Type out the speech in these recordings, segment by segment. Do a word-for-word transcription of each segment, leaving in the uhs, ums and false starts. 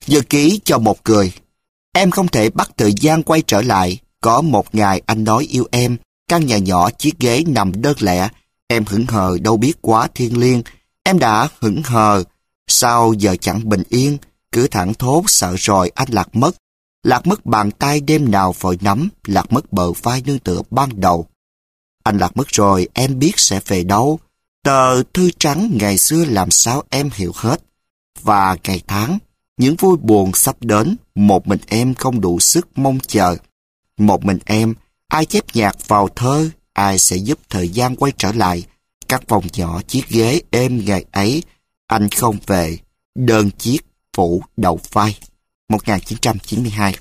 Nhật ký cho một người. Em không thể bắt thời gian quay trở lại. Có một ngày anh nói yêu em. Căn nhà nhỏ chiếc ghế nằm đơn lẻ. Em hững hờ đâu biết quá thiêng liêng. Em đã hững hờ. Sao giờ chẳng bình yên. Cứ thẳng thốt sợ rồi anh lạc mất. Lạc mất bàn tay đêm nào vội nắm. Lạc mất bờ vai nương tựa ban đầu. Anh lạc mất rồi em biết sẽ về đâu. Tờ thư trắng ngày xưa làm sao em hiểu hết. Và ngày tháng, những vui buồn sắp đến, một mình em không đủ sức mong chờ. Một mình em, ai chép nhạc vào thơ, ai sẽ giúp thời gian quay trở lại. Các phòng nhỏ chiếc ghế êm ngày ấy, anh không về, đơn chiếc phủ đầu vai. một nghìn chín trăm chín mươi hai.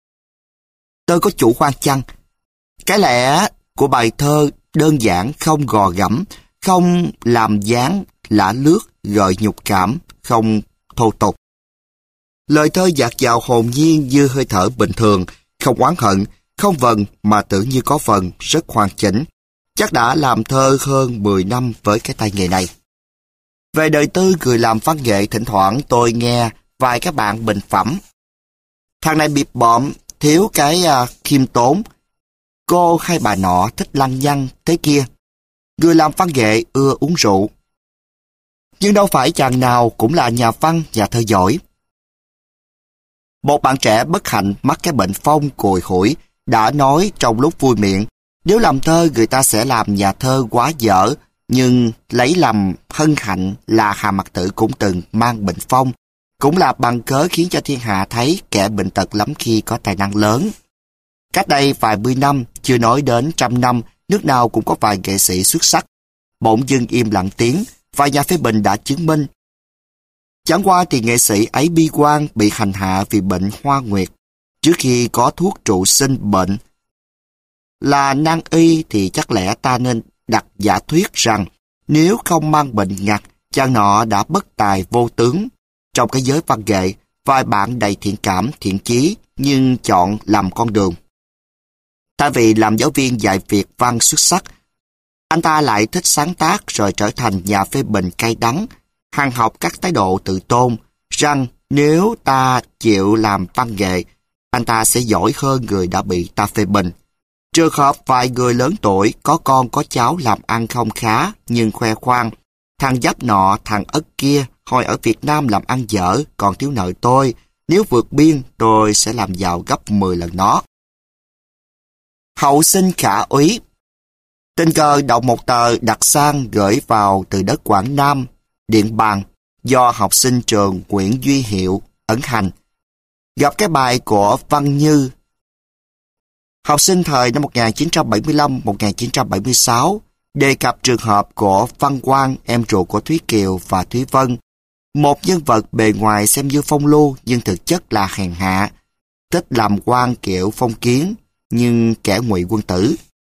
Tôi có chủ quan chăng? Cái lẽ của bài thơ đơn giản, không gò gẫm, không làm dáng lả lướt gợi nhục cảm, không thô tục. Lời thơ dạt dào hồn nhiên như hơi thở bình thường, không oán hận, không vần mà tưởng như có phần, rất hoàn chỉnh. Chắc đã làm thơ hơn mười năm với cái tay nghề này. Về đời tư người làm văn nghệ, thỉnh thoảng tôi nghe vài các bạn bình phẩm. Thằng này bịp bọm, thiếu cái uh, khiêm tốn. Cô hay bà nọ thích lăng nhăng thế kia. Người làm văn nghệ ưa uống rượu. Nhưng đâu phải chàng nào cũng là nhà văn, nhà thơ giỏi. Một bạn trẻ bất hạnh mắc cái bệnh phong cùi hủi đã nói trong lúc vui miệng, nếu làm thơ người ta sẽ làm nhà thơ quá dở, nhưng lấy làm hân hạnh là Hà Mặc Tử cũng từng mang bệnh phong, cũng là bằng cớ khiến cho thiên hạ thấy kẻ bệnh tật lắm khi có tài năng lớn. Cách đây vài mươi năm, chưa nói đến trăm năm, nước nào cũng có vài nghệ sĩ xuất sắc. Bỗng dưng im lặng tiếng, vài nhà phê bình đã chứng minh. Chẳng qua thì nghệ sĩ ấy bi quan bị hành hạ vì bệnh hoa nguyệt. Trước khi có thuốc trụ sinh bệnh là nan y thì chắc lẽ ta nên đặt giả thuyết rằng nếu không mang bệnh ngặt, chàng nọ đã bất tài vô tướng. Trong cái giới văn nghệ, vài bạn đầy thiện cảm, thiện chí nhưng chọn làm con đường. Thay vì làm giáo viên dạy Việt văn xuất sắc, anh ta lại thích sáng tác rồi trở thành nhà phê bình cay đắng, hằng học các thái độ tự tôn, rằng nếu ta chịu làm văn nghệ, anh ta sẽ giỏi hơn người đã bị ta phê bình. Trường hợp vài người lớn tuổi có con có cháu làm ăn không khá nhưng khoe khoang, thằng giáp nọ thằng ất kia hồi ở Việt Nam làm ăn dở còn thiếu nợ tôi, nếu vượt biên tôi sẽ làm giàu gấp mười lần nó. Hậu sinh khả úy. Tình cờ đọc một tờ đặc sang gửi vào từ đất Quảng Nam, Điện Bàn, do học sinh trường Nguyễn Duy Hiệu ấn hành. Gặp cái bài của Văn Như. Học sinh thời năm một nghìn chín trăm bảy mươi lăm đến một nghìn chín trăm bảy mươi sáu đề cập trường hợp của Văn Quang, em ruột của Thúy Kiều và Thúy Vân. Một nhân vật bề ngoài xem như phong lưu nhưng thực chất là hèn hạ, thích làm quan kiểu phong kiến nhưng kẻ ngụy quân tử.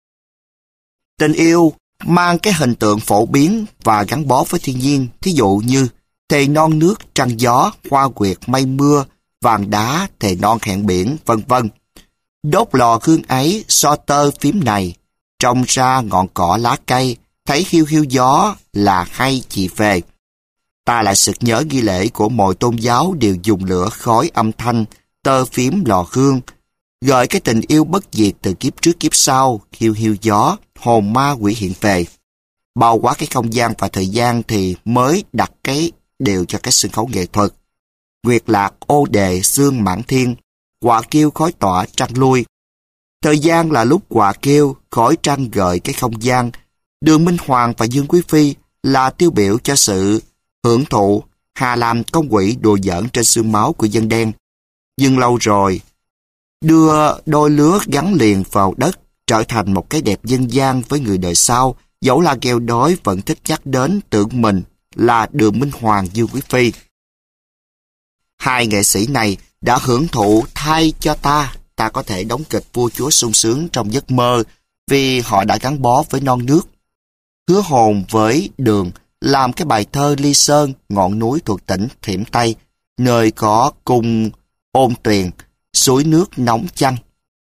Tình yêu mang cái hình tượng phổ biến và gắn bó với thiên nhiên, thí dụ như thề non nước trăng gió, hoa quyệt mây mưa, vàng đá, thề non hẹn biển, vân vân. Đốt lò hương ấy, so tơ phím này, trồng ra ngọn cỏ lá cây, thấy hiu hiu gió là hay chị về. Ta lại sực nhớ nghi lễ của mọi tôn giáo đều dùng lửa khói âm thanh, tơ phím lò hương, gợi cái tình yêu bất diệt từ kiếp trước kiếp sau, hiu hiu gió, hồn ma quỷ hiện về. Bao quát cái không gian và thời gian thì mới đặt cái đều cho cái sân khấu nghệ thuật. Nguyệt lạc ô đề xương mãn thiên, quạ kêu khói tỏa trăng lui. Thời gian là lúc quạ kêu, khói trăng gợi cái không gian. Đường Minh Hoàng và Dương Quý Phi là tiêu biểu cho sự hưởng thụ, hà làm con quỷ đùa giỡn trên xương máu của dân đen. Nhưng lâu rồi, đưa đôi lứa gắn liền vào đất, trở thành một cái đẹp dân gian với người đời sau, dẫu là nghèo đói vẫn thích nhắc đến tưởng mình là Đường Minh Hoàng, Dương Quý Phi. Hai nghệ sĩ này đã hưởng thụ thay cho ta, ta có thể đóng kịch vua chúa sung sướng trong giấc mơ vì họ đã gắn bó với non nước. Hứa hồn với Đường làm cái bài thơ Ly Sơn, ngọn núi thuộc tỉnh Thiểm Tây, nơi có cung ôn tuyền, suối nước nóng chanh.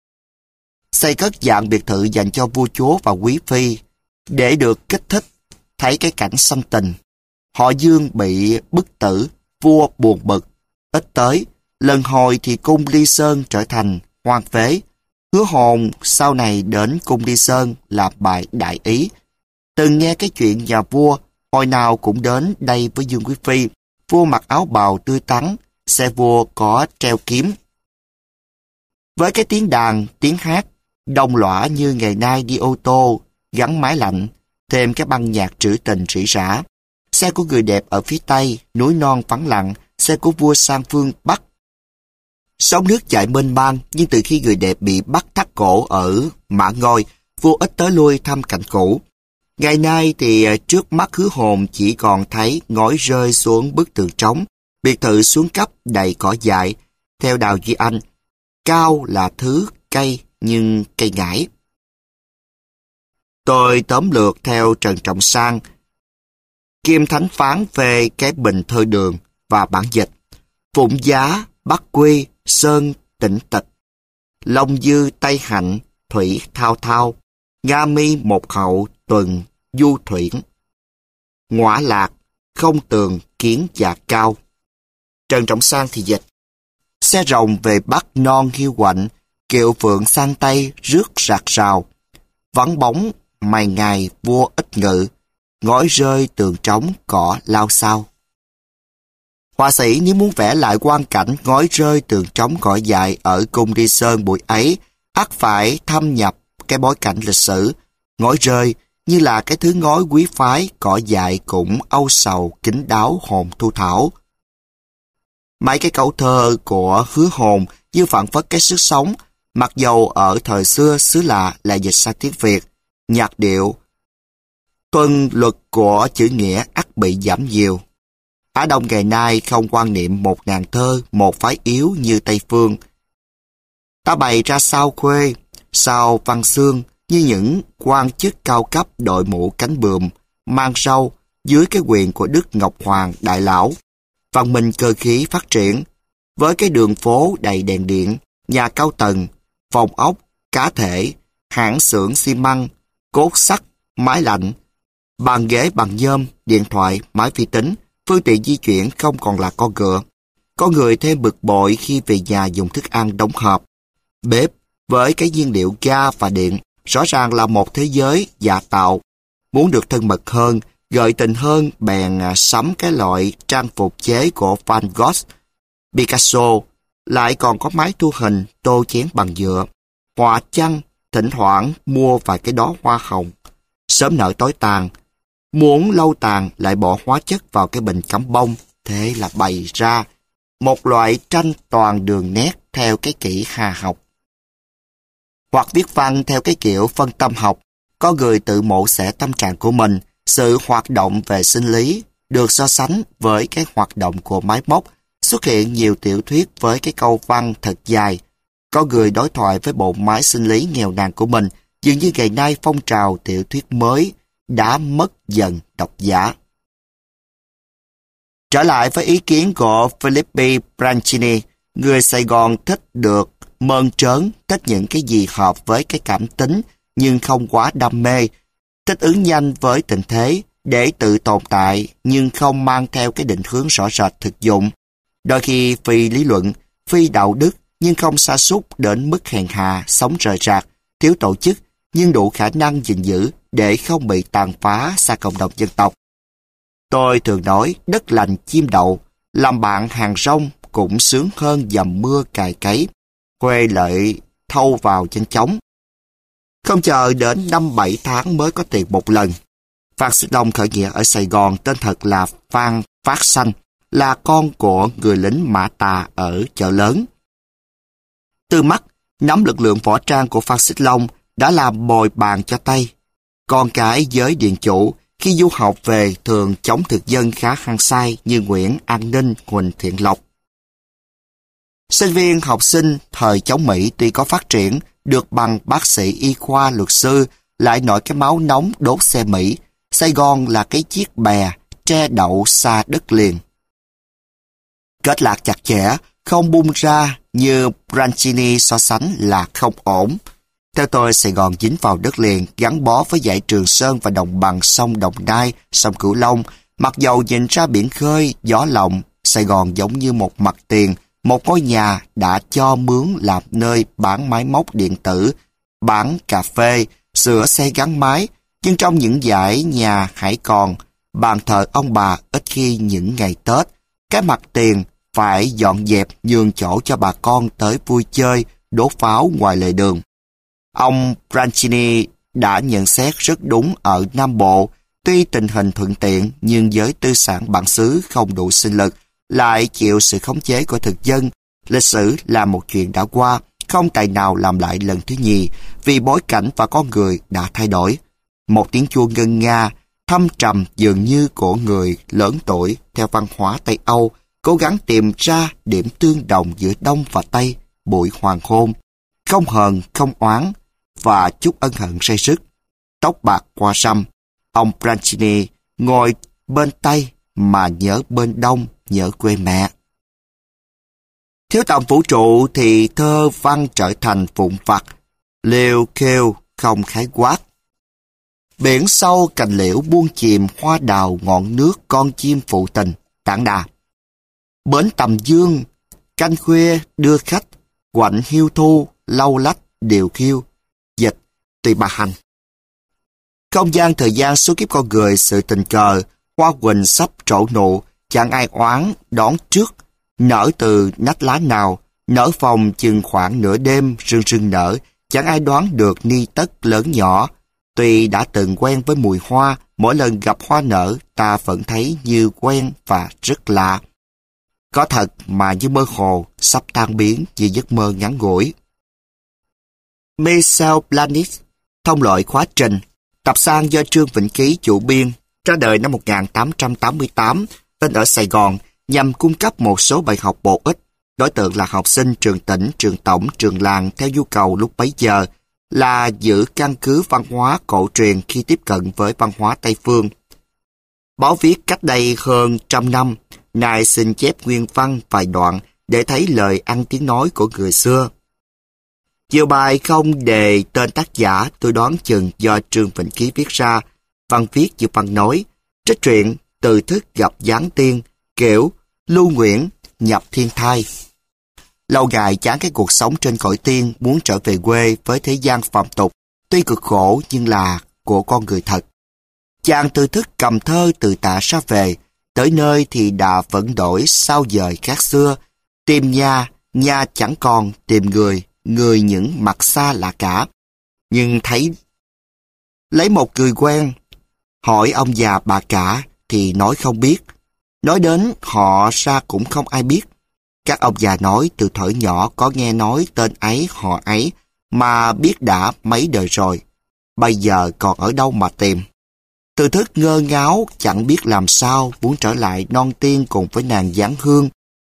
Xây cất dạng biệt thự dành cho vua chúa và quý phi để được kích thích thấy cái cảnh sanh tình. Họ Dương bị bức tử, vua buồn bực, ít tới, Lần hồi thì cung Ly Sơn trở thành hoang phế. Hứa Hồn sau này đến cung Ly Sơn làm bài đại ý. Từng nghe cái chuyện nhà vua, hồi nào cũng đến đây với Dương Quý Phi. Vua mặc áo bào tươi tắn, xe vua có treo kiếm. Với cái tiếng đàn, tiếng hát, đồng lõa như ngày nay đi ô tô, gắn máy lạnh, thêm cái băng nhạc trữ tình rỉ rả. Xe của người đẹp ở phía Tây, núi non vắng lặng, xe của vua sang phương Bắc. Sóng nước chảy mênh mang, nhưng từ khi người đẹp bị bắt thắt cổ ở Mã Ngôi, vua ít tới lui thăm cảnh cũ. Ngày nay thì trước mắt Hứa Hồn chỉ còn thấy ngói rơi xuống bức tường trống, biệt thự xuống cấp đầy cỏ dại. Theo Đào Duy Anh, cao là thứ cây nhưng cây ngải. Tôi tóm lược theo Trần Trọng Sang, Kim Thánh Phán về cái bình thơ đường và bản dịch. Phụng Giá, Bắc Quy, Sơn Tĩnh Tịch, Long Dư Tây Hạnh, Thủy Thao Thao, Nga Mi Một Hậu, Tuần Du Thuyển, Ngõa Lạc, Không Tường Kiến Dạ Cao. Trần Trọng Sang thì dịch: xe rồng về Bắc non hiu quạnh, kiệu phượng sang Tây rước rạc rào, vắng bóng mày ngày vua ít ngự, ngói rơi tường trống cỏ lao sao. Họa sĩ nếu muốn vẽ lại quang cảnh ngói rơi tường trống cỏ dại ở cung Ly Sơn buổi ấy, ắt phải thâm nhập cái bối cảnh lịch sử. Ngói rơi như là cái thứ ngói quý phái, cỏ dại cũng âu sầu kín đáo hồn thu thảo. Mấy cái câu thơ của Hứa Hồn như phản phất cái sức sống, mặc dầu ở thời xưa xứ lạ là dịch sang tiếng Việt, nhạc điệu tuân luật của chữ nghĩa ắt bị giảm nhiều. Á Đông ngày nay không quan niệm một ngàn thơ, một phái yếu như Tây Phương. Ta bày ra sao Khuê, sao Văn Xương như những quan chức cao cấp đội mũ cánh bướm, mang râu dưới cái quyền của Đức Ngọc Hoàng Đại Lão. Văn minh cơ khí phát triển, với cái đường phố đầy đèn điện, nhà cao tầng, phòng ốc, cá thể, hãng xưởng xi măng, cốt sắt, máy lạnh, bàn ghế bằng nhôm, điện thoại, máy vi tính, phương tiện di chuyển không còn là con ngựa. Có người thêm bực bội khi về nhà dùng thức ăn đóng hộp. Bếp với cái nhiên liệu ga và điện rõ ràng là một thế giới giả tạo. Muốn được thân mật hơn, gợi tình hơn, bèn sắm cái loại trang phục chế của Van Gogh, Picasso, lại còn có máy thu hình, tô chén bằng nhựa, họa chăng, thỉnh thoảng mua vài cái đó hoa hồng. Sớm nở tối tàn, muốn lâu tàn lại bỏ hóa chất vào cái bình cắm bông, thế là bày ra một loại tranh toàn đường nét theo cái kỹ hà học. Hoặc viết văn theo cái kiểu phân tâm học, có người tự mổ xẻ tâm trạng của mình, sự hoạt động về sinh lý được so sánh với cái hoạt động của máy móc, xuất hiện nhiều tiểu thuyết với cái câu văn thật dài. Có người đối thoại với bộ máy sinh lý nghèo nàn của mình, dường như ngày nay phong trào tiểu thuyết mới đã mất dần độc giả. Trở lại với ý kiến của Philippi Brancini, người Sài Gòn thích được mơn trớn, thích những cái gì hợp với cái cảm tính nhưng không quá đam mê, thích ứng nhanh với tình thế để tự tồn tại nhưng không mang theo cái định hướng rõ rệt thực dụng. Đôi khi phi lý luận, phi đạo đức nhưng không sa sút đến mức hèn hạ, sống rời rạc, thiếu tổ chức nhưng đủ khả năng gìn giữ để không bị tàn phá xa cộng đồng dân tộc. Tôi thường nói đất lành chim đậu, làm bạn hàng rong cũng sướng hơn dầm mưa cày cấy, quê lợi thâu vào nhanh chóng. Không chờ đến năm bảy tháng mới có tiền một lần. Phan Xích Long khởi nghĩa ở Sài Gòn tên thật là Phan Phát Sanh, là con của người lính Mã Tà ở chợ lớn. Từ mắt, nắm lực lượng võ trang của Phan Xích Long đã làm bồi bàn cho Tây. Con cái giới điện chủ khi du học về thường chống thực dân khá hăng say như Nguyễn An Ninh, Huỳnh Thiện Lộc. Sinh viên học sinh thời chống Mỹ tuy có phát triển được bằng bác sĩ y khoa luật sư, lại nổi cái máu nóng đốt xe Mỹ. Sài Gòn là cái chiếc bè tre đậu xa đất liền. Kết lạc chặt chẽ, không bung ra như Brancini so sánh là không ổn. Theo tôi, Sài Gòn dính vào đất liền, gắn bó với dãy Trường Sơn và đồng bằng sông Đồng Nai, sông Cửu Long. Mặc dầu nhìn ra biển khơi, gió lộng, Sài Gòn giống như một mặt tiền, một ngôi nhà đã cho mướn làm nơi bán máy móc điện tử, bán cà phê, sửa xe gắn máy, nhưng trong những dãy nhà hãy còn bàn thờ ông bà ít khi những ngày Tết, cái mặt tiền phải dọn dẹp nhường chỗ cho bà con tới vui chơi, đốt pháo ngoài lề đường. Ông Brancini đã nhận xét rất đúng ở Nam Bộ, tuy tình hình thuận tiện nhưng với tư sản bản xứ không đủ sinh lực, lại chịu sự khống chế của thực dân. Lịch sử là một chuyện đã qua, không tài nào làm lại lần thứ nhì, vì bối cảnh và con người đã thay đổi. Một tiếng chuông ngân nga, thâm trầm dường như của người lớn tuổi theo văn hóa Tây Âu, cố gắng tìm ra điểm tương đồng giữa Đông và Tây, buổi hoàng hôn, không hờn, không oán, và chút ân hận say sức. Tóc bạc qua râm, ông Brancini ngồi bên Tây mà nhớ bên Đông, nhớ quê mẹ. Thiếu tầm vũ trụ thì thơ văn trở thành vụn vặt, liều kêu không khái quát. Biển sâu cành liễu buông chìm hoa đào ngọn nước con chim phụ tình, Tản Đà. Bến Tầm Dương, canh khuya đưa khách, quạnh hiu thu, lau lách, điều khiêu. Dịch, Tùy Bà Hành. Không gian thời gian số kiếp con người, sự tình cờ, hoa quỳnh sắp trổ nụ, chẳng ai oán đón trước, nở từ nách lá nào, nở phòng chừng khoảng nửa đêm, rưng rưng nở, chẳng ai đoán được ni tất lớn nhỏ. Tuy đã từng quen với mùi hoa, mỗi lần gặp hoa nở, ta vẫn thấy như quen và rất lạ. Có thật mà như mơ hồ, sắp tan biến như giấc mơ ngắn ngủi. Michel Blanis, thông loại khóa trình, tập san do Trương Vĩnh Ký chủ biên, ra đời năm một nghìn tám trăm tám mươi tám, tên ở Sài Gòn, nhằm cung cấp một số bài học bổ ích. Đối tượng là học sinh trường tỉnh, trường tổng, trường làng theo nhu cầu lúc bấy giờ, là giữ căn cứ văn hóa cổ truyền khi tiếp cận với văn hóa Tây phương. Báo viết cách đây hơn trăm năm, nay xin chép nguyên văn vài đoạn để thấy lời ăn tiếng nói của người xưa. Nhiều bài không đề tên tác giả, tôi đoán chừng do Trương Vĩnh Ký viết ra, văn viết như văn nói, trích truyện, từ thức gặp giáng tiên, kiểu Lưu Nguyễn, nhập thiên thai. Lâu ngày chán cái cuộc sống trên cõi tiên, muốn trở về quê với thế gian phàm tục, tuy cực khổ nhưng là của con người thật. Chàng từ thức cầm thơ từ Tạ ra về, tới nơi thì đã vẫn đổi sao dời khác xưa, tìm nhà, nhà chẳng còn, tìm người, người những mặt xa lạ cả. Nhưng thấy lấy một người quen, hỏi ông già bà cả thì nói không biết, nói đến họ ra cũng không ai biết. Các ông già nói từ thuở nhỏ có nghe nói tên ấy họ ấy mà biết đã mấy đời rồi, bây giờ còn ở đâu mà tìm. Từ thức ngơ ngáo chẳng biết làm sao, muốn trở lại non tiên cùng với nàng Giáng Hương.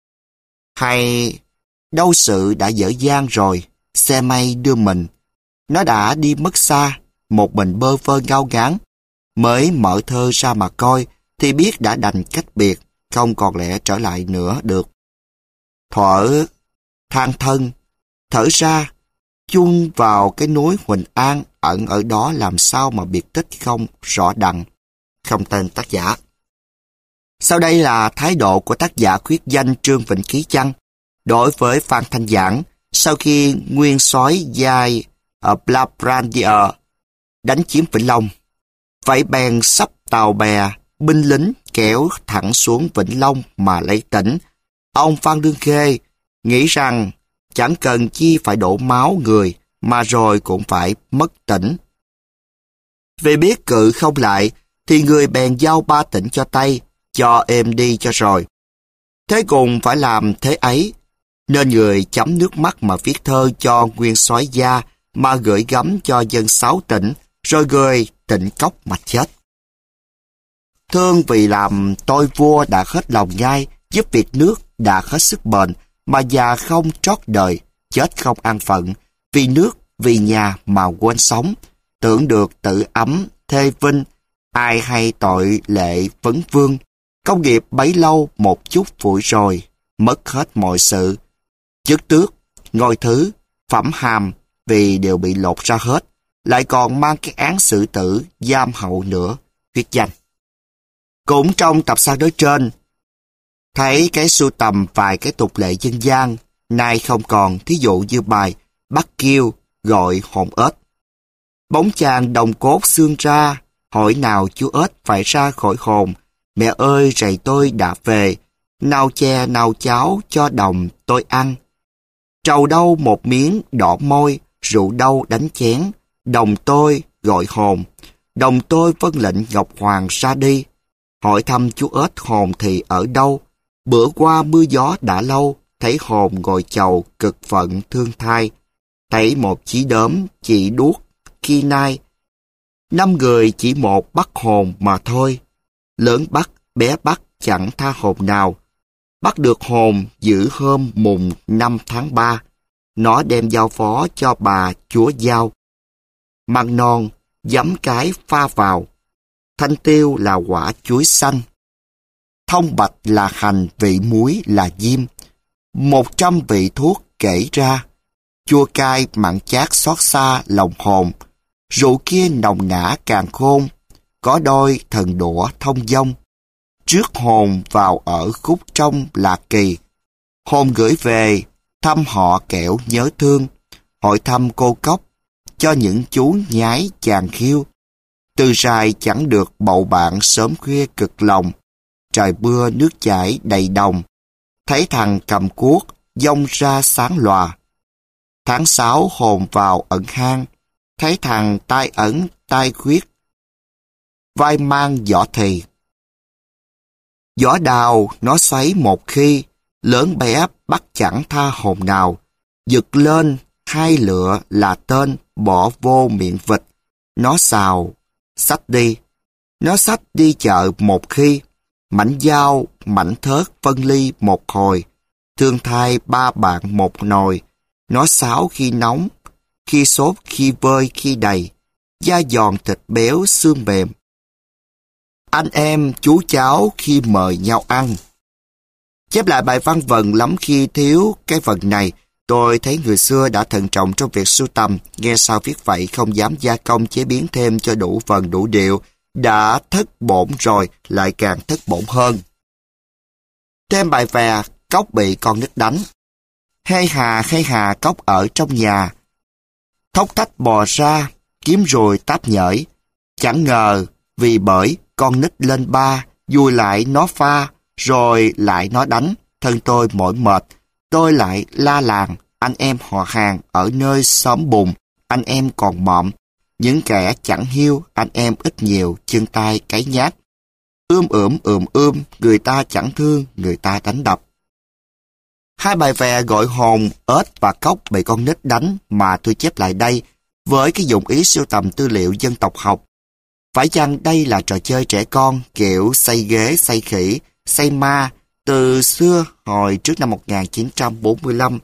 Hay đâu sự đã dở dang rồi, xe mây đưa mình. Nó đã đi mất xa, một mình bơ vơ ngao ngán. Mới mở thơ ra mà coi, thì biết đã đành cách biệt, không còn lẽ trở lại nữa được. Thuở than thân, thở ra, chung vào cái núi Huỳnh An, ẩn ở đó làm sao mà biệt tích không rõ đặng, không tên tác giả. Sau đây là thái độ của tác giả khuyết danh Trương Vĩnh Ký chăng đối với Phan Thanh Giảng sau khi nguyên soái giai ở Blabrandia đánh chiếm Vĩnh Long. Vậy bèn sắp tàu bè, binh lính kéo thẳng xuống Vĩnh Long mà lấy tỉnh. Ông Phan Đương Khê nghĩ rằng chẳng cần chi phải đổ máu người mà rồi cũng phải mất tỉnh. Vì biết cự không lại thì người bèn giao ba tỉnh cho Tây, cho êm đi cho rồi. Thế cùng phải làm thế ấy, nên người chấm nước mắt mà viết thơ cho nguyên soái gia mà gửi gắm cho dân sáu tỉnh, rồi gửi Tịnh Cốc mà chết. Thương vì làm tôi vua đã hết lòng nhai, giúp việc nước đã hết sức bền, mà già không trót đời, chết không an phận, vì nước, vì nhà mà quên sống, tưởng được tự ấm, thê vinh, ai hay tội lệ vấn vương, công nghiệp bấy lâu một chút phủi rồi, mất hết mọi sự, chức tước, ngôi thứ, phẩm hàm, vì đều bị lột ra hết, lại còn mang cái án xử tử, giam hậu nữa, viết danh. Cũng trong tập san đối trên, Thấy cái sưu tầm vài cái tục lệ dân gian, nay không còn, thí dụ như bài bắt kêu, gọi hồn ếch. Bóng chàng đồng cốt xương ra, hỏi nào chú ếch phải ra khỏi hồn, mẹ ơi rầy tôi đã về, nào chè nào cháo cho đồng tôi ăn. Trầu đâu một miếng đỏ môi, rượu đâu đánh chén, đồng tôi gọi hồn, đồng tôi vâng lệnh Ngọc Hoàng ra đi. Hỏi thăm chú ếch hồn thì ở đâu, bữa qua mưa gió đã lâu, thấy hồn ngồi chầu cực phận thương thai. Thấy một chí đốm chỉ đuốc khi nay, năm người chỉ một bắt hồn mà thôi. Lớn bắt, bé bắt chẳng tha hồn nào. Bắt được hồn giữ hôm mùng năm tháng ba. Nó đem giao phó cho bà chúa giao. Măng non, giấm cái pha vào. Thanh tiêu là quả chuối xanh. Thông bạch là hành, vị muối là diêm. Một trăm vị thuốc kể ra. Chua cay mặn chát xót xa lòng hồn. Rượu kia nồng nã càng khôn. Có đôi thần đũa thông dong. Trước hồn vào ở khúc trong là kỳ. Hồn gửi về, thăm họ kẻo nhớ thương. Hỏi thăm cô cốc, cho những chú nhái chàng khiêu. Từ dài chẳng được bầu bạn sớm khuya cực lòng. Trời mưa nước chảy đầy đồng. Thấy thằng cầm cuốc, dông ra sáng lòa. Tháng sáu hồn vào ẩn hang. Thấy thằng tai ẩn tai khuyết. Vai mang vỏ thì. Vỏ đào nó xoáy một khi, lớn bé bắt chẳng tha hồn nào. Giật lên, hai lựa là tên, bỏ vô miệng vịt. Nó xào, xách đi. Nó xách đi chợ một khi, mảnh dao, mảnh thớt phân ly một hồi. Thương thai ba bạn một nồi. Nó xáo khi nóng, khi sốt, khi vơi, khi đầy. Da giòn thịt béo, xương mềm. Anh em, chú cháu khi mời nhau ăn. Chép lại bài văn vần lắm khi thiếu cái vần này, tôi thấy người xưa đã thận trọng trong việc sưu tầm, nghe sao viết vậy không dám gia công chế biến thêm cho đủ vần đủ điệu, đã thất bổn rồi lại càng thất bổn hơn. Thêm bài về cóc bị con nít đánh. Hay hà hay hà cóc ở trong nhà, thốc thách bò ra, kiếm rồi táp nhởi. Chẳng ngờ vì bởi con nít lên ba, vui lại nó pha, rồi lại nó đánh, thân tôi mỏi mệt. Tôi lại la làng, anh em họ hàng ở nơi xóm bùn, anh em còn mọm. Những kẻ chẳng hiu, anh em ít nhiều, chân tay cái nhát. Ươm ưm ườm ươm, người ta chẳng thương, người ta đánh đập. Hai bài vè gọi hồn, ếch và cóc bị con nít đánh mà tôi chép lại đây với cái dụng ý sưu tầm tư liệu dân tộc học. Phải chăng đây là trò chơi trẻ con kiểu xây ghế, xây khỉ, xây ma từ xưa hồi trước năm một nghìn chín trăm bốn mươi lăm?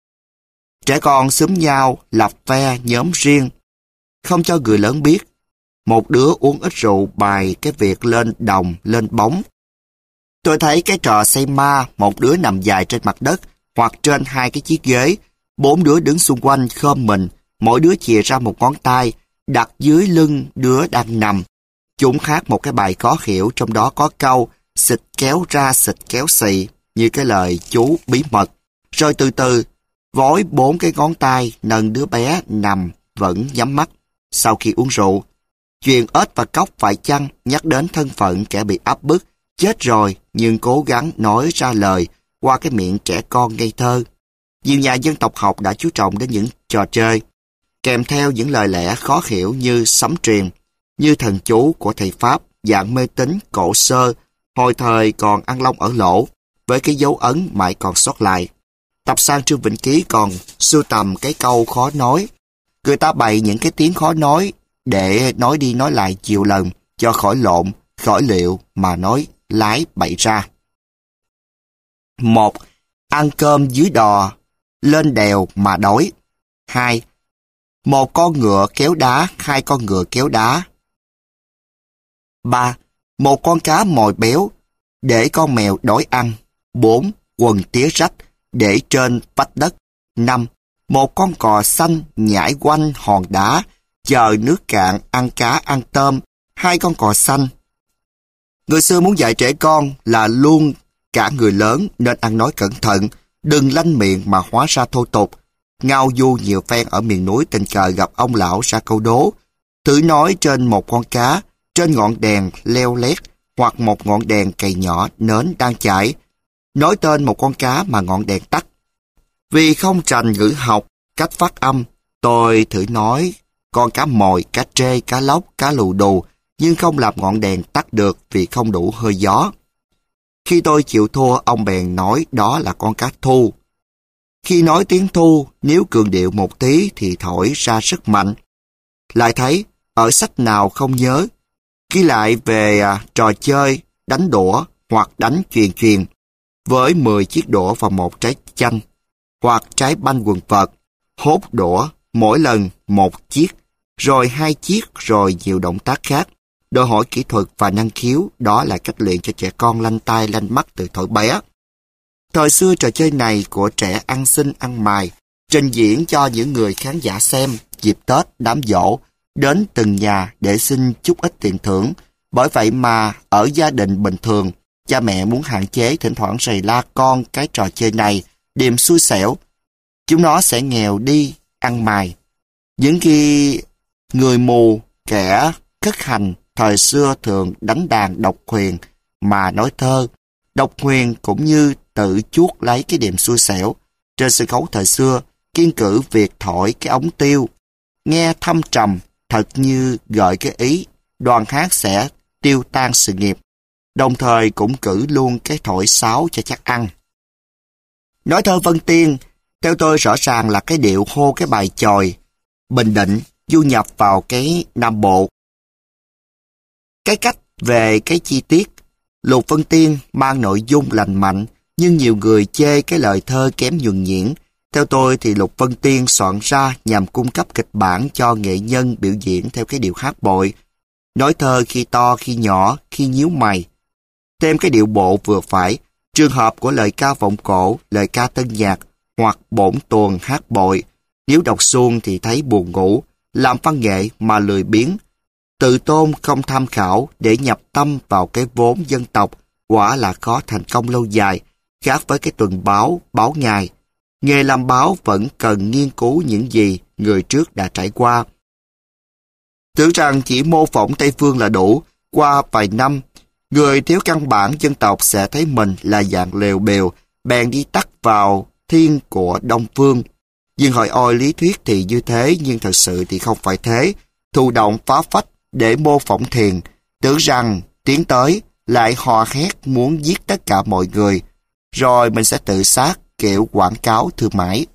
Trẻ con xúm nhau, lập phe, nhóm riêng, không cho người lớn biết. Một đứa uống ít rượu bài cái việc lên đồng, lên bóng. Tôi thấy cái trò xây ma, một đứa nằm dài trên mặt đất hoặc trên hai cái chiếc ghế, bốn đứa đứng xung quanh khom mình, mỗi đứa chìa ra một ngón tay, đặt dưới lưng đứa đang nằm. Chúng khác một cái bài khó hiểu, trong đó có câu xịt kéo ra xịt kéo xì, như cái lời chú bí mật. Rồi từ từ, vói bốn cái ngón tay, nâng đứa bé nằm vẫn nhắm mắt. Sau khi uống rượu, chuyện ếch và cóc phải chăng nhắc đến thân phận kẻ bị áp bức, chết rồi nhưng cố gắng nói ra lời qua cái miệng trẻ con ngây thơ. Nhiều nhà dân tộc học đã chú trọng đến những trò chơi, kèm theo những lời lẽ khó hiểu như sấm truyền, như thần chú của thầy Pháp, dạng mê tín cổ xưa, hồi thời còn ăn lông ở lỗ, với cái dấu ấn mãi còn sót lại. Tập san Trương Vĩnh Ký còn sưu tầm cái câu khó nói. Người ta bày những cái tiếng khó nói để nói đi nói lại nhiều lần, cho khỏi lộn, khỏi liệu mà nói lái bậy ra. Một. Ăn cơm dưới đò, lên đèo mà đói. Hai. Một con ngựa kéo đá, hai con ngựa kéo đá. Ba. Một con cá mồi béo, để con mèo đói ăn. Bốn. Quần tía rách, để trên vách đất. Năm. Một con cò xanh nhảy quanh hòn đá, chờ nước cạn ăn cá ăn tôm. Hai con cò xanh. Người xưa muốn dạy trẻ con là luôn Cả người lớn nên ăn nói cẩn thận, đừng lanh miệng mà hóa ra thô tục. Ngao du nhiều phen ở miền núi tình cờ gặp ông lão ra câu đố. Thử nói trên một con cá, trên ngọn đèn leo lét, hoặc một ngọn đèn cầy nhỏ nến đang chảy. Nói tên một con cá mà ngọn đèn tắt. Vì không rành ngữ học, cách phát âm, tôi thử nói con cá mòi, cá trê, cá lóc, cá lù đù, nhưng không làm ngọn đèn tắt được vì không đủ hơi gió. Khi tôi chịu thua, ông bèn nói đó là con cá thu. Khi nói tiếng thu, nếu cường điệu một tí thì thổi ra rất mạnh. Lại thấy, ở sách nào không nhớ, ghi lại về à, trò chơi đánh đũa hoặc đánh chuyền chuyền với mười chiếc đũa và một trái chanh, hoặc trái banh quần vợt, hốt đũa, mỗi lần một chiếc, rồi hai chiếc, rồi nhiều động tác khác. Đòi hỏi kỹ thuật và năng khiếu, đó là cách luyện cho trẻ con lanh tai lanh mắt từ thuở bé. Thời xưa trò chơi này của trẻ ăn xin ăn mài, trình diễn cho những người khán giả xem dịp Tết, đám giỗ, đến từng nhà để xin chút ít tiền thưởng. Bởi vậy mà ở gia đình bình thường, cha mẹ muốn hạn chế thỉnh thoảng rầy la con cái trò chơi này, điềm xui xẻo. Chúng nó sẽ nghèo đi, ăn mài. Những khi người mù, kẻ khất hành thời xưa thường đánh đàn độc huyền mà nói thơ. Độc huyền cũng như tự chuốt lấy cái điểm xui xẻo. Trên sân khấu thời xưa, kiêng cử việc thổi cái ống tiêu. Nghe thâm trầm, thật như gợi cái ý, đoàn hát sẽ tiêu tan sự nghiệp. Đồng thời cũng cử luôn cái thổi sáo cho chắc ăn. Nói thơ Vân Tiên, theo tôi rõ ràng là cái điệu hô cái bài chòi, Bình Định, du nhập vào cái Nam Bộ. Cái cách về cái chi tiết, Lục Vân Tiên mang nội dung lành mạnh, nhưng nhiều người chê cái lời thơ kém nhuần nhuyễn. Theo tôi thì Lục Vân Tiên soạn ra nhằm cung cấp kịch bản cho nghệ nhân biểu diễn theo cái điệu hát bội. Nói thơ khi to, khi nhỏ, khi nhíu mày. Thêm cái điệu bộ vừa phải, trường hợp của lời ca vọng cổ, lời ca tân nhạc, hoặc bổn tuồng hát bội. Nếu đọc suông thì thấy buồn ngủ, làm văn nghệ mà lười biếng. Tự tôn không tham khảo để nhập tâm vào cái vốn dân tộc, quả là khó thành công lâu dài, khác với cái tuần báo, báo ngày. Nghề làm báo vẫn cần nghiên cứu những gì người trước đã trải qua. Tưởng rằng chỉ mô phỏng Tây Phương là đủ, qua vài năm, người thiếu căn bản dân tộc sẽ thấy mình là dạng lèo bèo, bèn đi tắt vào thiên của Đông Phương. Nhưng hỏi ôi lý thuyết thì như thế, nhưng thật sự thì không phải thế. Thụ động phá phách để mô phỏng thiền, tưởng rằng tiến tới lại hò hét muốn giết tất cả mọi người, rồi mình sẽ tự sát kiểu quảng cáo thương mại.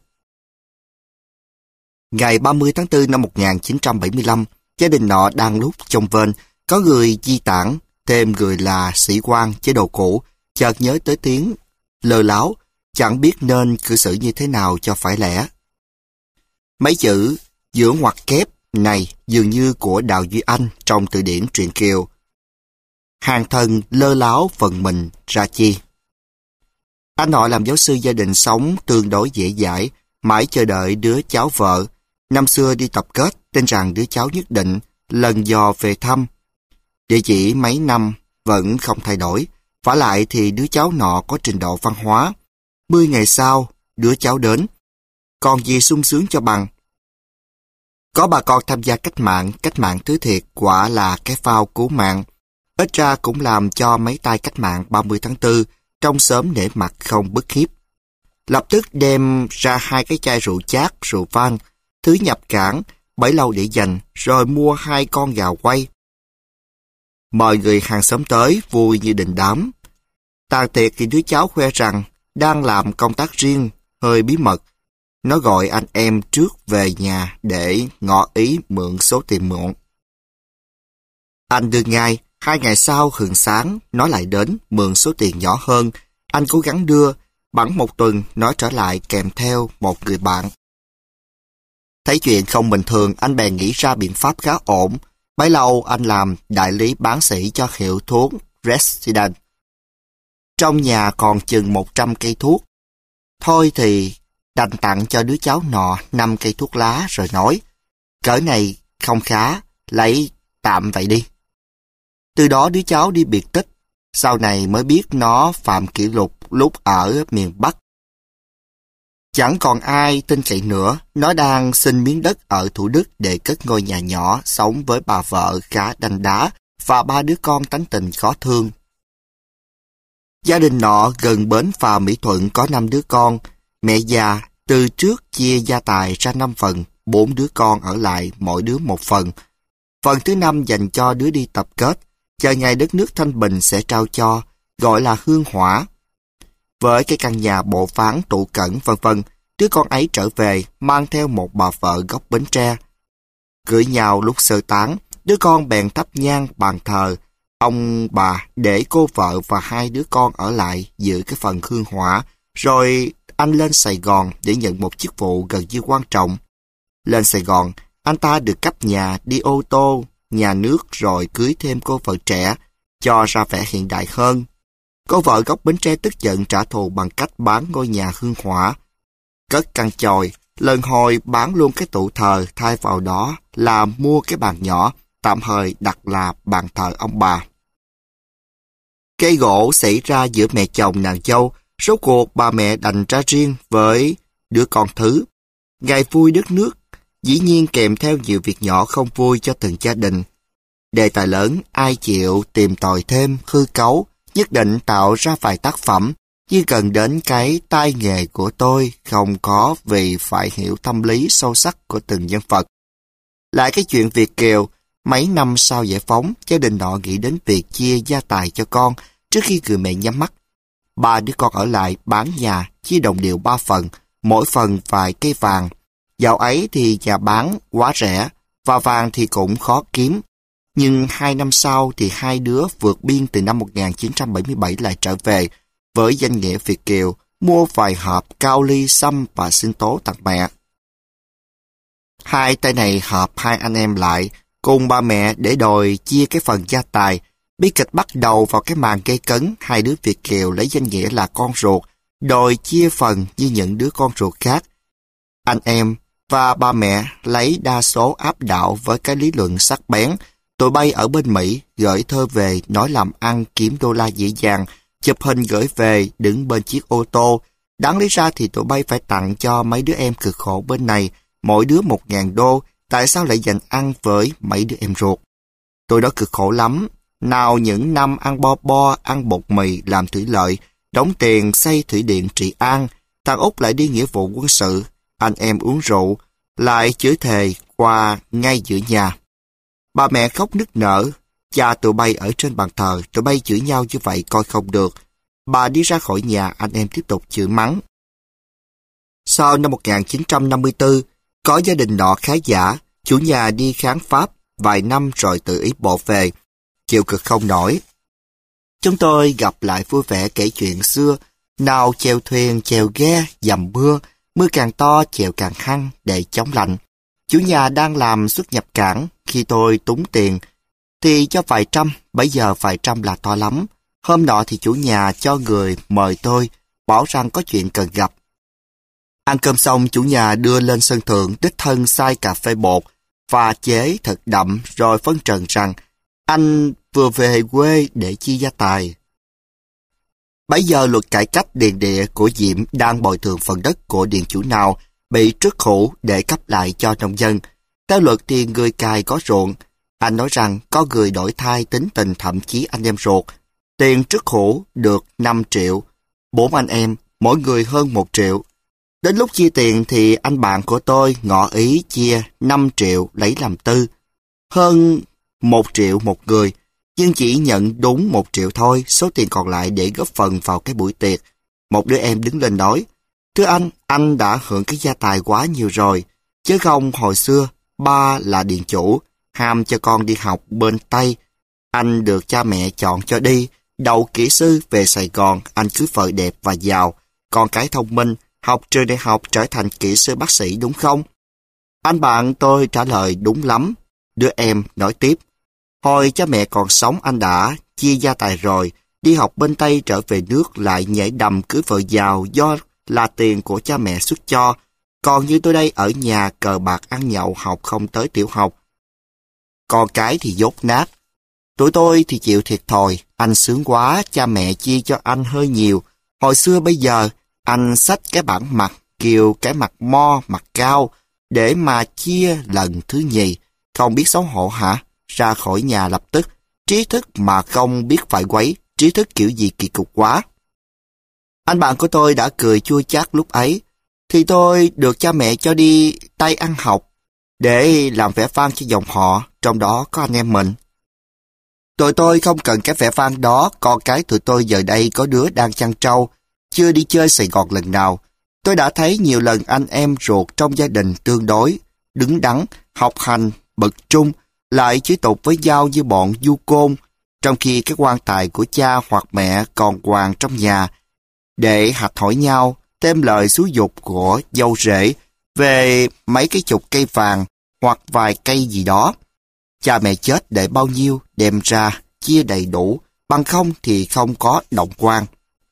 Ngày ba mươi tháng tư năm một nghìn chín trăm bảy mươi lăm, gia đình nọ đang lúc chông vênh, có người di tản, thêm người là sĩ quan chế độ cũ, chợt nhớ tới tiếng lơ láo, chẳng biết nên cư xử như thế nào cho phải lẽ. Mấy chữ giữa ngoặc kép này dường như của Đào Duy Anh trong từ điển truyện Kiều. Hàng thân lơ láo phần mình ra chi. Anh họ làm giáo sư gia đình sống tương đối dễ dãi, mãi chờ đợi đứa cháu vợ. Năm xưa đi tập kết, tin rằng đứa cháu nhất định lần dò về thăm. Địa chỉ mấy năm vẫn không thay đổi, vả lại thì đứa cháu nọ có trình độ văn hóa. Mười ngày sau, đứa cháu đến. Còn gì sung sướng cho bằng. Có bà con tham gia cách mạng, cách mạng thứ thiệt quả là cái phao cứu mạng. Ít ra cũng làm cho mấy tay cách mạng ba mươi tháng tư trong xóm nể mặt không bức hiếp. Lập tức đem ra hai cái chai rượu chát, rượu vang, thứ nhập cảng, bấy lâu để dành, rồi mua hai con gà quay. Mời người hàng xóm tới, vui như đình đám. Tàn tiệc thì đứa cháu khoe rằng đang làm công tác riêng, hơi bí mật. Nó gọi anh em trước về nhà để ngỏ ý mượn số tiền mượn. Anh đưa ngay, hai ngày sau hừng sáng, nó lại đến mượn số tiền nhỏ hơn. Anh cố gắng đưa, bẵng một tuần nó trở lại kèm theo một người bạn. Thấy chuyện không bình thường, anh bèn nghĩ ra biện pháp khá ổn. Bấy lâu anh làm đại lý bán sỉ cho hiệu thuốc Resident. Trong nhà còn chừng một trăm cây thuốc. Thôi thì đành tặng cho đứa cháu nọ năm cây thuốc lá rồi nói, cỡ này không khá, lấy tạm vậy đi. Từ đó đứa cháu đi biệt tích, Sau này mới biết nó phạm kỷ lục lúc ở miền Bắc. Chẳng còn ai tin cậy nữa, nó đang xin miếng đất ở Thủ Đức để cất ngôi nhà nhỏ sống với bà vợ khá đanh đá và ba đứa con tánh tình khó thương. Gia đình nọ gần bến phà Mỹ Thuận có năm đứa con. Mẹ già từ trước chia gia tài ra năm phần, bốn đứa con ở lại mỗi đứa một phần. Phần thứ năm dành cho đứa đi tập kết, chờ ngày đất nước thanh bình sẽ trao cho, gọi là hương hỏa. Với cái căn nhà bộ phán tủ cẩn vân vân, đứa con ấy trở về mang theo một bà vợ gốc Bến Tre. Cưới nhau lúc sơ tán, đứa con bèn thắp nhang bàn thờ ông bà để cô vợ và hai đứa con ở lại giữ cái phần hương hỏa, rồi anh lên Sài Gòn để nhận một chức vụ gần như quan trọng. Lên Sài Gòn, anh ta được cấp nhà, đi ô tô, nhà nước rồi cưới thêm cô vợ trẻ, cho ra vẻ hiện đại hơn. Cô vợ gốc Bến Tre tức giận trả thù bằng cách bán ngôi nhà hương hỏa. Cất căn chòi, lần hồi bán luôn cái tủ thờ, thay vào đó là mua cái bàn nhỏ, tạm thời đặt là bàn thờ ông bà. Cây gỗ xảy ra giữa mẹ chồng nàng dâu, rốt cuộc bà mẹ đành ra riêng với đứa con thứ. Ngày vui đất nước, dĩ nhiên kèm theo nhiều việc nhỏ không vui cho từng gia đình. Đề tài lớn, ai chịu tìm tòi thêm, hư cấu, nhất định tạo ra vài tác phẩm, như gần đến cái tai nghề của tôi, không có vì phải hiểu tâm lý sâu sắc của từng nhân vật. Lại cái chuyện Việt kiều, mấy năm sau giải phóng, gia đình nọ nghĩ đến việc chia gia tài cho con trước khi người mẹ nhắm mắt. Ba đứa con ở lại bán nhà, chia đồng đều ba phần, mỗi phần vài cây vàng. Dạo ấy thì nhà bán quá rẻ, và vàng thì cũng khó kiếm. Nhưng hai năm sau thì hai đứa vượt biên từ năm một nghìn chín trăm bảy mươi bảy lại trở về, với danh nghĩa Việt kiều, mua vài hộp cao ly sâm và sinh tố tặng mẹ. Hai tay này hợp hai anh em lại, cùng ba mẹ để đòi chia cái phần gia tài. Bi kịch bắt đầu vào cái màn gây cấn, hai đứa Việt kiều lấy danh nghĩa là con ruột, đòi chia phần như những đứa con ruột khác. Anh em và ba mẹ lấy đa số áp đảo với cái lý luận sắc bén. Tụi bay ở bên Mỹ, gửi thơ về, nói làm ăn kiếm đô la dễ dàng, chụp hình gửi về, đứng bên chiếc ô tô. Đáng lý ra thì tụi bay phải tặng cho mấy đứa em cực khổ bên này, mỗi đứa một ngàn đô, tại sao lại dành ăn với mấy đứa em ruột? Tụi đó cực khổ lắm, nào những năm ăn bo bo, ăn bột mì, làm thủy lợi, đóng tiền xây thủy điện Trị An, thằng Út lại đi nghĩa vụ quân sự, anh em uống rượu, lại chửi thề qua ngay giữa nhà. Bà mẹ khóc nức nở, cha tụi bay ở trên bàn thờ, tụi bay chửi nhau như vậy coi không được. Bà đi ra khỏi nhà, anh em tiếp tục chửi mắng. Sau năm một nghìn chín trăm năm mươi tư, có gia đình nọ khá giả, chủ nhà đi kháng Pháp, vài năm rồi tự ý bộ về, chịu cực không nổi. Chúng tôi gặp lại vui vẻ kể chuyện xưa, nào chèo thuyền, chèo ghe, dầm mưa, mưa càng to chèo càng hăng để chống lạnh. Chủ nhà đang làm xuất nhập cảng, khi tôi túng tiền, thì cho vài trăm, bây giờ vài trăm là to lắm. Hôm nọ thì chủ nhà cho người mời tôi, bảo rằng có chuyện cần gặp. Ăn cơm xong, chủ nhà đưa lên sân thượng đích thân xay cà phê bột, pha chế thật đậm rồi phân trần rằng anh vừa về quê để chia gia tài. Bấy giờ luật cải cách điền địa của Diệm đang bồi thường phần đất của điền chủ nào bị trức khủ để cấp lại cho nông dân. Theo luật thì người cài có ruộng. Anh nói rằng có người đổi thay tính tình, thậm chí anh em ruột. Tiền trức khủ được năm triệu, bốn anh em, mỗi người hơn một triệu. Đến lúc chia tiền thì anh bạn của tôi ngỏ ý chia năm triệu lấy làm tư. Hơn một triệu một người, nhưng chỉ nhận đúng một triệu thôi, số tiền còn lại để góp phần vào cái buổi tiệc. Một đứa em đứng lên nói, thưa anh, anh đã hưởng cái gia tài quá nhiều rồi, chứ không hồi xưa, ba là điện chủ, ham cho con đi học bên Tây. Anh được cha mẹ chọn cho đi, đậu kỹ sư về Sài Gòn, anh cưới vợ đẹp và giàu, con cái thông minh, học trường đại học trở thành kỹ sư bác sĩ đúng không? Anh bạn tôi trả lời đúng lắm. Đứa em nói tiếp, hồi cha mẹ còn sống anh đã chia gia tài rồi, đi học bên Tây trở về nước lại nhảy đầm cưới vợ giàu do là tiền của cha mẹ xuất cho. Còn như tôi đây ở nhà cờ bạc ăn nhậu, học không tới tiểu học. Con cái thì dốt nát. Tụi tôi thì chịu thiệt thòi, anh sướng quá, cha mẹ chia cho anh hơi nhiều. Hồi xưa bây giờ, anh xách cái bản mặt, kêu cái mặt mo, mặt cao, để mà chia lần thứ nhì. Không biết xấu hổ hả? Ra khỏi nhà lập tức, trí thức mà không biết phải quấy, trí thức kiểu gì kỳ cục quá. Anh bạn của tôi đã cười chua chát lúc ấy, thì tôi được cha mẹ cho đi Tây ăn học, để làm vẽ vang cho dòng họ, trong đó có anh em mình. Tụi tôi không cần cái vẽ vang đó, con cái tụi tôi giờ đây có đứa đang chăn trâu, chưa đi chơi Sài Gòn lần nào. Tôi đã thấy nhiều lần anh em ruột trong gia đình tương đối, đứng đắn, học hành, bậc trung, lại chỉ tục với nhau như bọn du côn, trong khi cái quan tài của cha hoặc mẹ còn hoàng trong nhà, để hạch hỏi nhau, thêm lời xúi giục của dâu rể về mấy cái chục cây vàng hoặc vài cây gì đó. Cha mẹ chết để bao nhiêu đem ra, chia đầy đủ, bằng không thì không có động quan.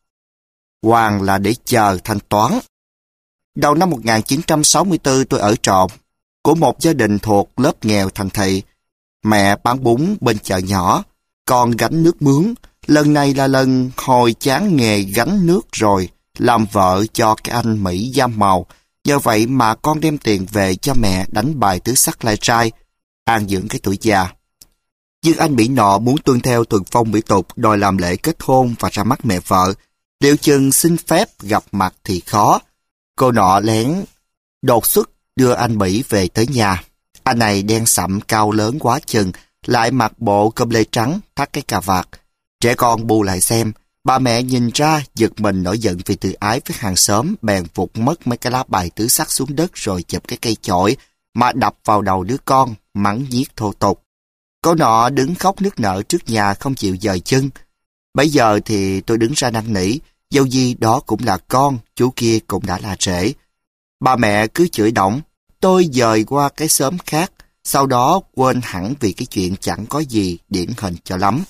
Quan là để chờ thanh toán. Đầu năm một nghìn chín trăm sáu mươi tư tôi ở trọ của một gia đình thuộc lớp nghèo thành thị. Mẹ bán bún bên chợ nhỏ, con gánh nước mướn. Lần này là lần hồi chán nghề gánh nước rồi, làm vợ cho cái anh Mỹ da màu. Nhờ vậy mà con đem tiền về cho mẹ đánh bài tứ sắc lai trai, an dưỡng cái tuổi già. Nhưng anh Mỹ nọ muốn tuân theo thuần phong mỹ tục, đòi làm lễ kết hôn và ra mắt mẹ vợ. Liệu chừng xin phép gặp mặt thì khó. Cô nọ lén đột xuất đưa anh Mỹ về tới nhà. Anh này đen sậm cao lớn quá chừng, lại mặc bộ cơm lê trắng, thắt cái cà vạt. Trẻ con bu lại xem, bà mẹ nhìn ra giật mình nổi giận vì tự ái với hàng xóm, bèn vụt mất mấy cái lá bài tứ sắc xuống đất rồi chụp cái cây chổi mà đập vào đầu đứa con, mắng nhiếc thô tục. Cô nọ đứng khóc nức nở trước nhà không chịu dời chân. Bây giờ thì tôi đứng ra năn nỉ, dâu gì đó cũng là con, chú kia cũng đã là rể. Bà mẹ cứ chửi đổng, tôi dời qua cái xóm khác, sau đó quên hẳn vì cái chuyện chẳng có gì điển hình cho lắm.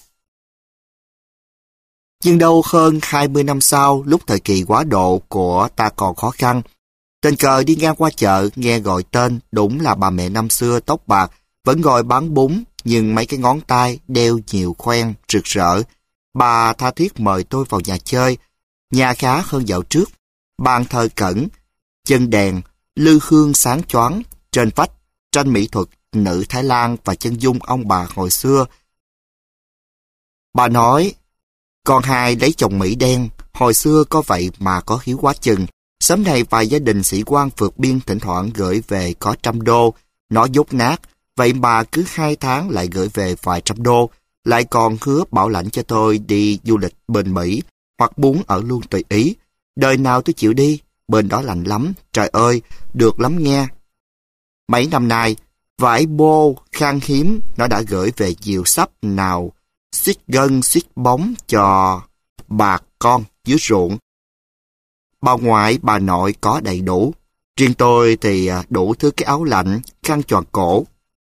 Nhưng đâu hơn hai mươi năm sau, lúc thời kỳ quá độ của ta còn khó khăn, tình cờ đi ngang qua chợ, nghe gọi tên, đúng là bà mẹ năm xưa tóc bạc, vẫn gọi bán bún, nhưng mấy cái ngón tay đeo nhiều khoen, rực rỡ. Bà tha thiết mời tôi vào nhà chơi, nhà khá hơn dạo trước. Bàn thờ cẩn, chân đèn, lư hương sáng choáng, trên vách, tranh mỹ thuật, nữ Thái Lan và chân dung ông bà hồi xưa. Bà nói, con hai lấy chồng Mỹ đen, hồi xưa có vậy mà có hiếu quá chừng. Sớm này vài gia đình sĩ quan vượt biên thỉnh thoảng gửi về có trăm đô, nó dốt nát, vậy mà cứ hai tháng lại gửi về vài trăm đô, lại còn hứa bảo lãnh cho tôi đi du lịch bên Mỹ, hoặc muốn ở luôn tùy ý. Đời nào tôi chịu đi, bên đó lạnh lắm, trời ơi, được lắm nghe. Mấy năm nay, vải bô khan hiếm, nó đã gửi về nhiều sắp nào, xích gân xích bóng cho bà con dưới ruộng. Bà ngoại, bà nội có đầy đủ. Riêng tôi thì đủ thứ cái áo lạnh, khăn choàng cổ.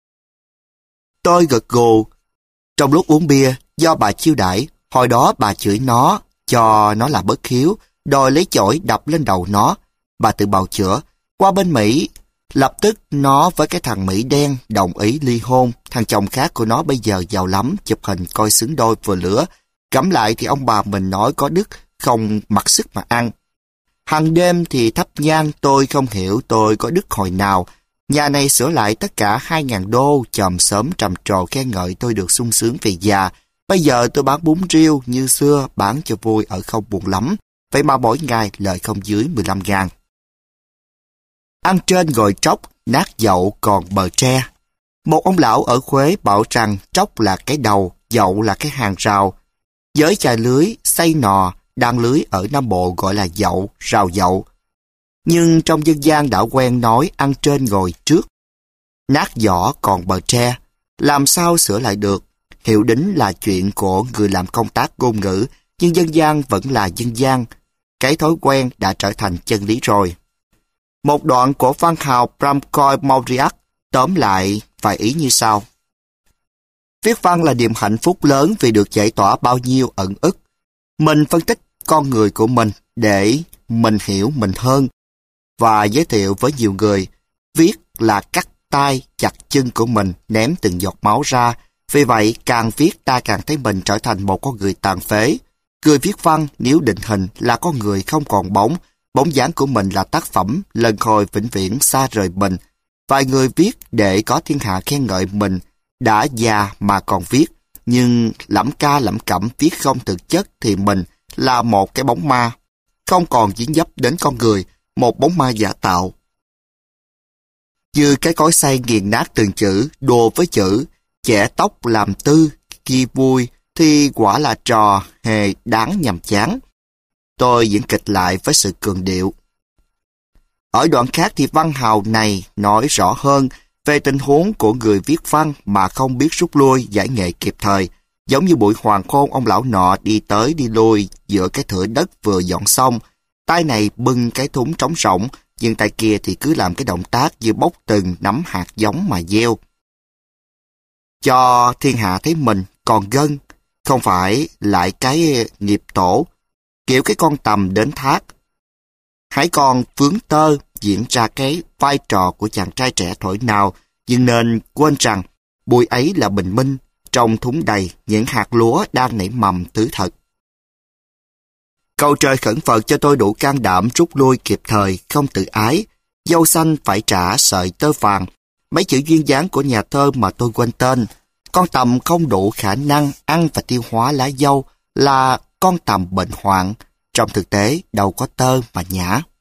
Tôi gật gù. Trong lúc uống bia, do bà chiêu đãi, hồi đó bà chửi nó, cho nó là bất hiếu, đòi lấy chổi đập lên đầu nó. Bà tự bào chữa. Qua bên Mỹ, lập tức nó với cái thằng Mỹ đen đồng ý ly hôn. Thằng chồng khác của nó bây giờ giàu lắm, chụp hình coi xứng đôi vừa lứa. Cắm lại thì ông bà mình nói có đức, không mặc sức mà ăn. Hằng đêm thì thắp nhang, tôi không hiểu tôi có đức hồi nào. Nhà này sửa lại tất cả hai ngàn đô, chòm xóm trầm trồ khen ngợi tôi được sung sướng về già. Bây giờ tôi bán bún riêu như xưa, bán cho vui ở không buồn lắm. Vậy mà mỗi ngày lời không dưới mười lăm ngàn. Ăn trên gồi tróc, nát dậu còn bờ tre. Một ông lão ở Khuế bảo rằng tróc là cái đầu, dậu là cái hàng rào. Với chài lưới, xây nò, đan lưới ở Nam Bộ gọi là dậu, rào dậu. Nhưng trong dân gian đã quen nói ăn trên ngồi trước. Nát vỏ còn bờ tre, làm sao sửa lại được? Hiệu đính là chuyện của người làm công tác ngôn ngữ, nhưng dân gian vẫn là dân gian. Cái thói quen đã trở thành chân lý rồi. Một đoạn của văn hào Bramcoy Mauriac tóm lại vài ý như sau. Viết văn là niềm hạnh phúc lớn vì được giải tỏa bao nhiêu ẩn ức. Mình phân tích con người của mình để mình hiểu mình hơn và giới thiệu với nhiều người. Viết là cắt tay, chặt chân của mình, ném từng giọt máu ra Vì vậy, càng viết ta càng thấy mình trở thành một con người tàn phế. Người viết văn nếu định hình là con người không còn bóng, bóng dáng của mình là tác phẩm lần hồi vĩnh viễn xa rời mình. Vài người viết để có thiên hạ khen ngợi mình, đã già mà còn viết, nhưng lẩm ca lẩm cẩm viết không thực chất thì mình là một cái bóng ma, không còn dính dấp đến con người, một bóng ma giả tạo. Như cái cối xay nghiền nát từng chữ, đùa với chữ, chẻ tóc làm tư, ghi vui, thì quả là trò hề đáng nhàm chán. Tôi diễn kịch lại với sự cường điệu. Ở đoạn khác thì văn hào này nói rõ hơn về tình huống của người viết văn mà không biết rút lui giải nghệ kịp thời, giống như buổi hoàng hôn ông lão nọ đi tới đi lui giữa cái thửa đất vừa dọn xong, tay này bưng cái thúng trống rỗng, nhưng tay kia thì cứ làm cái động tác như bốc từng nắm hạt giống mà gieo. Cho thiên hạ thấy mình còn gân, không phải lại cái nghiệp tổ, kiểu cái con tầm đến thác. Hãy còn vướng tơ diễn ra cái vai trò của chàng trai trẻ thổi nào, nhưng nên quên rằng bụi ấy là bình minh, trong thúng đầy những hạt lúa đang nảy mầm tứ thật. Cầu trời khẩn Phật cho tôi đủ can đảm rút lui kịp thời, không tự ái. Dâu xanh phải trả sợi tơ vàng. Mấy chữ duyên dáng của nhà thơ mà tôi quên tên. Con tầm không đủ khả năng ăn và tiêu hóa lá dâu là con tầm bệnh hoạn. Trong thực tế đâu có tơ mà nhả.